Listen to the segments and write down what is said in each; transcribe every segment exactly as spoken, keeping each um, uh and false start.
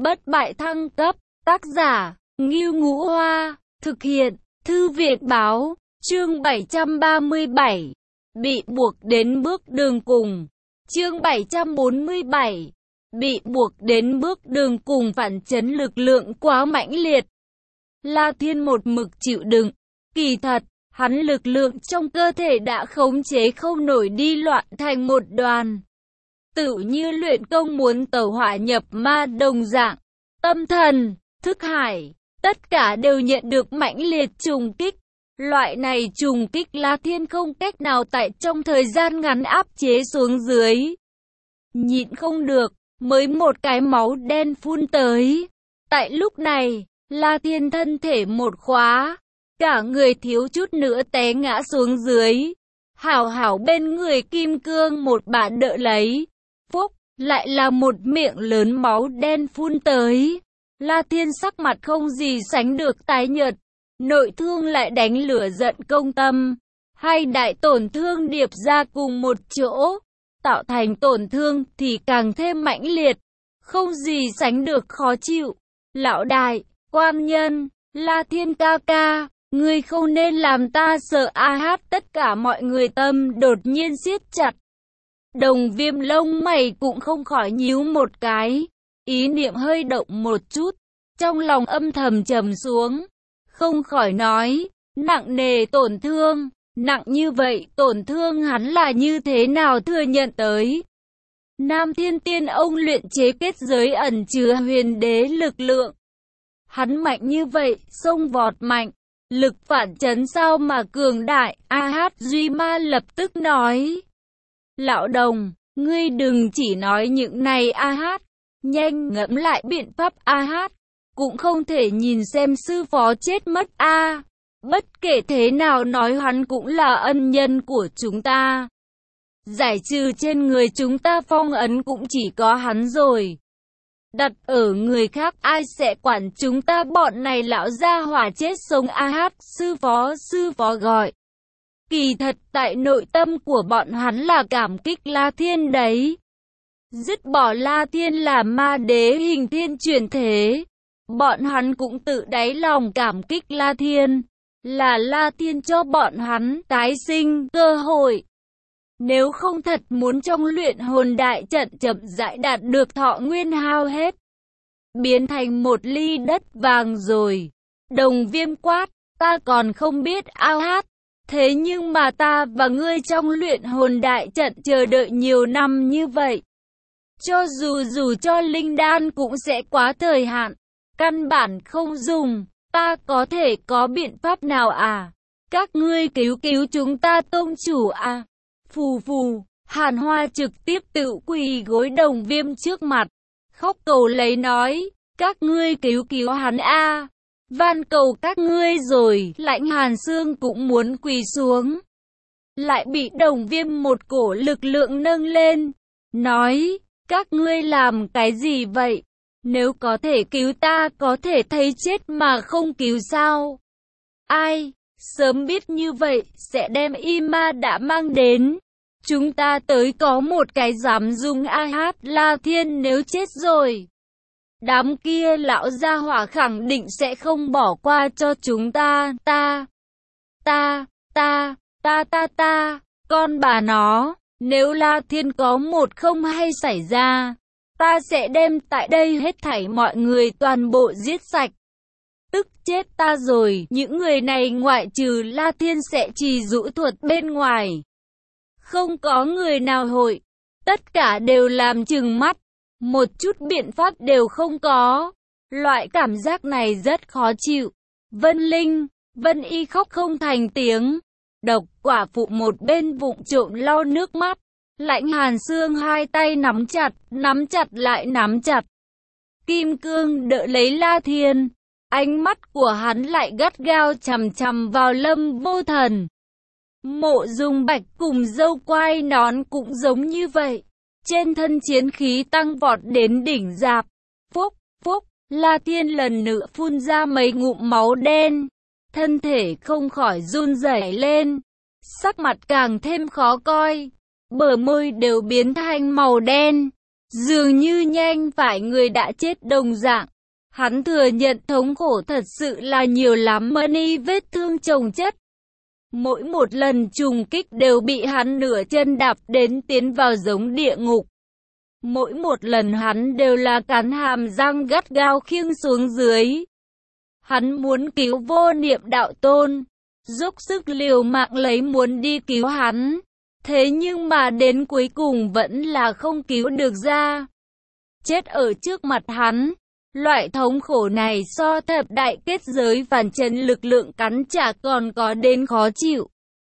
Bất bại thăng cấp, tác giả, Ngưu Ngũ Hoa, thực hiện, Thư viện Báo, chương bảy trăm ba mươi bảy, bị buộc đến bước đường cùng, chương bảy trăm bốn mươi bảy, bị buộc đến bước đường cùng, phản chấn lực lượng quá mãnh liệt. La Thiên một mực chịu đựng, kỳ thật, hắn lực lượng trong cơ thể đã khống chế không nổi, đi loạn thành một đoàn. Tự như luyện công muốn tẩu hỏa nhập ma đồng dạng, tâm thần, thức hải, tất cả đều nhận được mãnh liệt trùng kích. Loại này trùng kích La Thiên không cách nào tại trong thời gian ngắn áp chế xuống dưới. Nhịn không được, mới một cái máu đen phun tới. Tại lúc này, La Thiên thân thể một khóa, cả người thiếu chút nữa té ngã xuống dưới. Hảo hảo bên người kim cương một bà đỡ lấy. Phúc, lại là một miệng lớn máu đen phun tới. La Thiên sắc mặt không gì sánh được tái nhợt, nội thương lại đánh lửa giận công tâm. Hai đại tổn thương điệp ra cùng một chỗ, tạo thành tổn thương thì càng thêm mãnh liệt, không gì sánh được khó chịu. Lão đại, quan nhân, La Thiên ca ca, ngươi không nên làm ta sợ a hát. Tất cả mọi người tâm đột nhiên siết chặt. Đồng Viêm lông mày cũng không khỏi nhíu một cái, ý niệm hơi động một chút, trong lòng âm thầm trầm xuống, không khỏi nói, nặng nề tổn thương, nặng như vậy tổn thương hắn là như thế nào thừa nhận tới. Nam Thiên Tiên ông luyện chế kết giới ẩn chứa huyền đế lực lượng. Hắn mạnh như vậy, xông vọt mạnh, lực phản chấn sao mà cường đại. A Hát Duy Ma lập tức nói, lão đồng, ngươi đừng chỉ nói những này A Hát, nhanh ngẫm lại biện pháp A Hát, cũng không thể nhìn xem sư phó chết mất a. Bất kể thế nào nói hắn cũng là ân nhân của chúng ta. Giải trừ trên người chúng ta phong ấn cũng chỉ có hắn rồi. Đặt ở người khác ai sẽ quản chúng ta bọn này lão gia hỏa chết sống. A Hát sư phó sư phó gọi. Kỳ thật tại nội tâm của bọn hắn là cảm kích La Thiên đấy. Dứt bỏ La Thiên là ma đế hình thiên chuyển thế, bọn hắn cũng tự đáy lòng cảm kích La Thiên, là La Thiên cho bọn hắn tái sinh cơ hội. Nếu không thật muốn trong luyện hồn đại trận chậm rãi đạt được thọ nguyên hao hết, biến thành một ly đất vàng rồi. Đồng Viêm quát, ta còn không biết A Hát, thế nhưng mà ta và ngươi trong luyện hồn đại trận chờ đợi nhiều năm như vậy. Cho dù dù cho linh đan cũng sẽ quá thời hạn, căn bản không dùng, ta có thể có biện pháp nào à? Các ngươi cứu cứu chúng ta tông chủ à? Phù phù, Hàn Hoa trực tiếp tự quỳ gối Đồng Viêm trước mặt, khóc cầu lấy nói, các ngươi cứu cứu hắn a, van cầu các ngươi rồi. Lãnh Hàn Xương cũng muốn quỳ xuống, lại bị Đồng Viêm một cổ lực lượng nâng lên, nói, các ngươi làm cái gì vậy? Nếu có thể cứu ta có thể thấy chết mà không cứu sao? Ai, sớm biết như vậy, sẽ đem y ma đã mang đến. Chúng ta tới có một cái dám dùng A Hát. La Thiên nếu chết rồi, đám kia lão gia hỏa khẳng định sẽ không bỏ qua cho chúng ta. Ta, ta, ta, ta ta ta, con bà nó, nếu La Thiên có một không hay xảy ra, ta sẽ đem tại đây hết thảy mọi người toàn bộ giết sạch. Tức chết ta rồi, những người này ngoại trừ La Thiên sẽ trì dụ thuật bên ngoài, không có người nào hội, tất cả đều làm trừng mắt, một chút biện pháp đều không có. Loại cảm giác này rất khó chịu. Vân Linh, Vân Y khóc không thành tiếng. Độc Quả Phụ một bên vụng trộm lau nước mắt. Lãnh Hàn Xương hai tay nắm chặt, nắm chặt lại nắm chặt. Kim Cương đỡ lấy La Thiên, ánh mắt của hắn lại gắt gao chằm chằm vào Lâm Vô Thần. Mộ Dung Bạch cùng dâu quai nón cũng giống như vậy, trên thân chiến khí tăng vọt đến đỉnh dạp. Phúc, phúc, La Thiên lần nữa phun ra mấy ngụm máu đen, thân thể không khỏi run rẩy lên, sắc mặt càng thêm khó coi, bờ môi đều biến thành màu đen, dường như nhanh phải người đã chết đồng dạng. Hắn thừa nhận thống khổ thật sự là nhiều lắm, many vết thương chồng chất. Mỗi một lần trùng kích đều bị hắn nửa chân đạp đến tiến vào giống địa ngục. Mỗi một lần hắn đều là cắn hàm răng gắt gao khiêng xuống dưới. Hắn muốn cứu vô niệm đạo tôn, dốc sức liều mạng lấy muốn đi cứu hắn. Thế nhưng mà đến cuối cùng vẫn là không cứu được ra. Chết ở trước mặt hắn. Loại thống khổ này so thập đại kết giới phản chấn lực lượng cắn trả còn có đến khó chịu.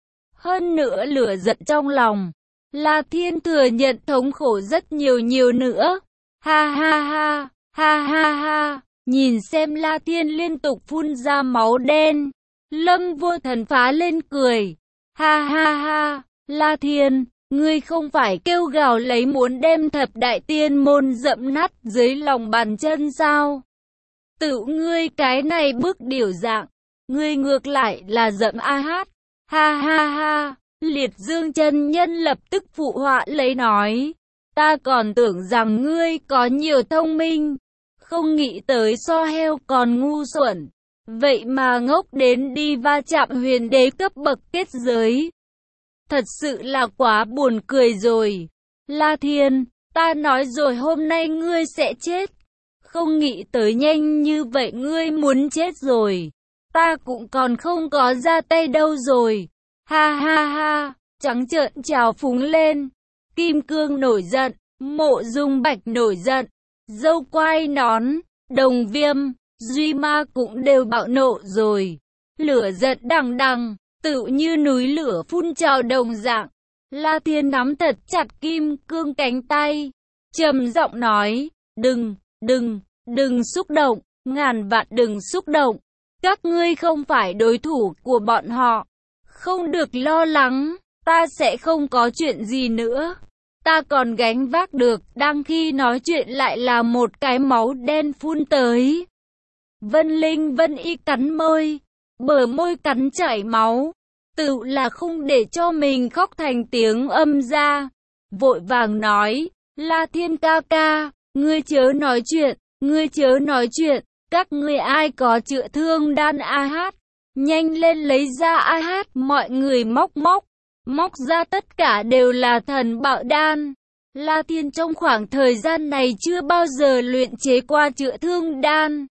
Hơn nữa lửa giận trong lòng, La Thiên thừa nhận thống khổ rất nhiều nhiều nữa. Ha ha ha, ha ha ha, nhìn xem La Thiên liên tục phun ra máu đen. Lâm Vô Thần phá lên cười. Ha ha ha, La Thiên, ngươi không phải kêu gào lấy muốn đem thập đại tiên môn dẫm nát dưới lòng bàn chân sao? Tự ngươi cái này bức điều dạng, ngươi ngược lại là dẫm a hát. Ha ha ha, Liệt Dương chân nhân lập tức phụ họa lấy nói. Ta còn tưởng rằng ngươi có nhiều thông minh, không nghĩ tới so heo còn ngu xuẩn. Vậy mà ngốc đến đi va chạm huyền đế cấp bậc kết giới. Thật sự là quá buồn cười rồi. La Thiên, ta nói rồi hôm nay ngươi sẽ chết. Không nghĩ tới nhanh như vậy ngươi muốn chết rồi. Ta cũng còn không có ra tay đâu rồi. Ha ha ha, trắng trợn trào phúng lên. Kim Cương nổi giận, Mộ Dung Bạch nổi giận, Dâu Quai Nón, Đồng Viêm, Duy Ma cũng đều bạo nộ rồi. Lửa giận đằng đằng, tự như núi lửa phun trào đồng dạng. La Thiên nắm thật chặt Kim Cương cánh tay, trầm giọng nói, đừng, đừng, đừng xúc động, ngàn vạn đừng xúc động. Các ngươi không phải đối thủ của bọn họ. Không được lo lắng, ta sẽ không có chuyện gì nữa. Ta còn gánh vác được. Đang khi nói chuyện lại là một cái máu đen phun tới. Vân Linh Vân Y cắn môi, bờ môi cắn chảy máu. Tự là không để cho mình khóc thành tiếng âm ra. Vội vàng nói, La Thiên ca ca, ngươi chớ nói chuyện, ngươi chớ nói chuyện. Các ngươi ai có chữa thương đan a hát, nhanh lên lấy ra a hát. Mọi người móc móc, móc ra tất cả đều là thần bạo đan. La Thiên trong khoảng thời gian này chưa bao giờ luyện chế qua chữa thương đan.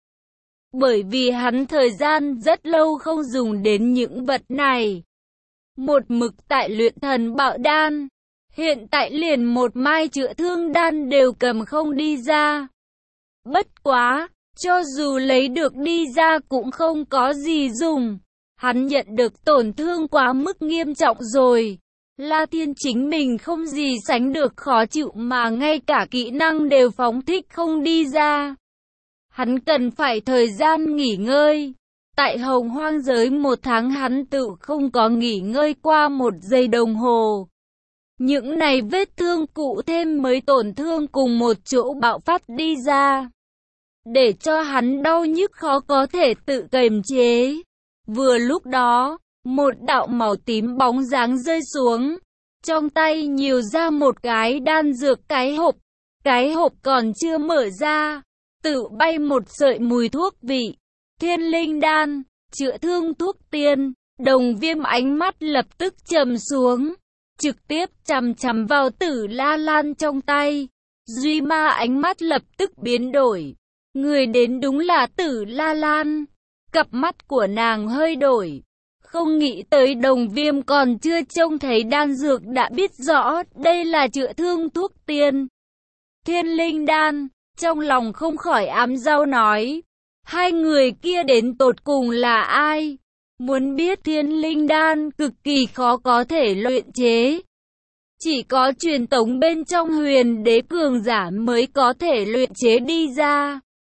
Bởi vì hắn thời gian rất lâu không dùng đến những vật này. Một mực tại luyện thần bạo đan. Hiện tại liền một mai chữa thương đan đều cầm không đi ra. Bất quá, cho dù lấy được đi ra cũng không có gì dùng. Hắn nhận được tổn thương quá mức nghiêm trọng rồi. La Thiên chính mình không gì sánh được khó chịu mà ngay cả kỹ năng đều phóng thích không đi ra. Hắn cần phải thời gian nghỉ ngơi. Tại Hồng Hoang giới một tháng hắn tự không có nghỉ ngơi qua một giây đồng hồ. Những này vết thương cụ thêm mới tổn thương cùng một chỗ bạo phát đi ra. Để cho hắn đau nhức khó có thể tự kiềm chế. Vừa lúc đó, một đạo màu tím bóng dáng rơi xuống. Trong tay nhiều ra một cái đan dược cái hộp. Cái hộp còn chưa mở ra. Tự bay một sợi mùi thuốc vị. Thiên linh đan, chữa thương thuốc tiên. Đồng Viêm ánh mắt lập tức trầm xuống. Trực tiếp chằm chằm vào Tử La Lan trong tay. Duy Ma ánh mắt lập tức biến đổi. Người đến đúng là Tử La Lan. Cặp mắt của nàng hơi đổi. Không nghĩ tới Đồng Viêm còn chưa trông thấy đan dược đã biết rõ đây là chữa thương thuốc tiên. Thiên linh đan, trong lòng không khỏi ám giao nói. Hai người kia đến tột cùng là ai? Muốn biết thiên linh đan cực kỳ khó có thể luyện chế. Chỉ có truyền tống bên trong huyền đế cường giả mới có thể luyện chế đi ra.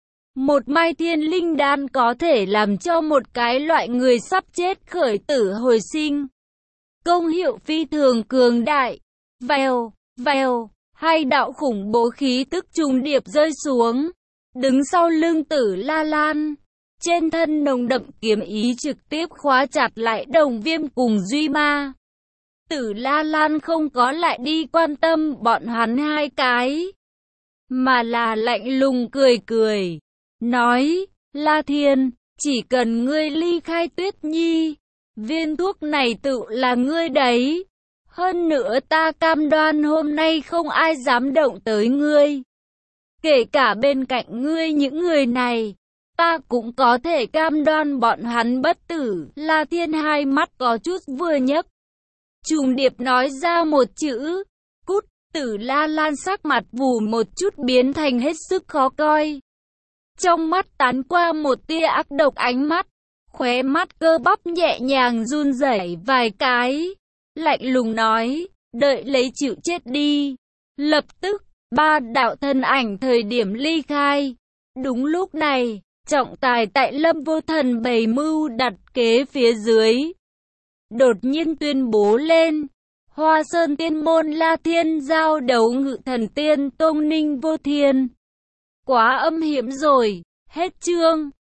Một mai thiên linh đan có thể làm cho một cái loại người sắp chết khởi tử hồi sinh. Công hiệu phi thường cường đại. Vèo, vèo, hai đạo khủng bố khí tức trùng điệp rơi xuống. Đứng sau lưng Tử La Lan. Trên thân nồng đậm kiếm ý trực tiếp khóa chặt lại Đồng Viêm cùng Duy Ma. Tử La Lan không có lại đi quan tâm bọn hắn hai cái. mà là lạnh lùng cười cười, nói, La Thiên, chỉ cần ngươi ly khai Tuyết Nhi, viên thuốc này tự là ngươi đấy. Hơn nữa ta cam đoan hôm nay không ai dám động tới ngươi. Kể cả bên cạnh ngươi những người này, ta cũng có thể cam đoan bọn hắn bất tử. La Thiên hai mắt có chút vừa nhấc, trùng điệp nói ra một chữ, cút. Tử La Lan sắc mặt vù một chút biến thành hết sức khó coi. Trong mắt tán qua một tia ác độc ánh mắt, khóe mắt cơ bắp nhẹ nhàng run rẩy vài cái, lạnh lùng nói, đợi lấy chịu chết đi. Lập tức, ba đạo thân ảnh thời điểm ly khai. Đúng lúc này, trọng tài tại Lâm Vô Thần bày mưu đặt kế phía dưới, đột nhiên tuyên bố lên, Hoa Sơn Tiên Môn La Thiên giao đấu Ngự Thần Tiên Tông Ninh Vô Thiên. Quá âm hiểm rồi, hết chương.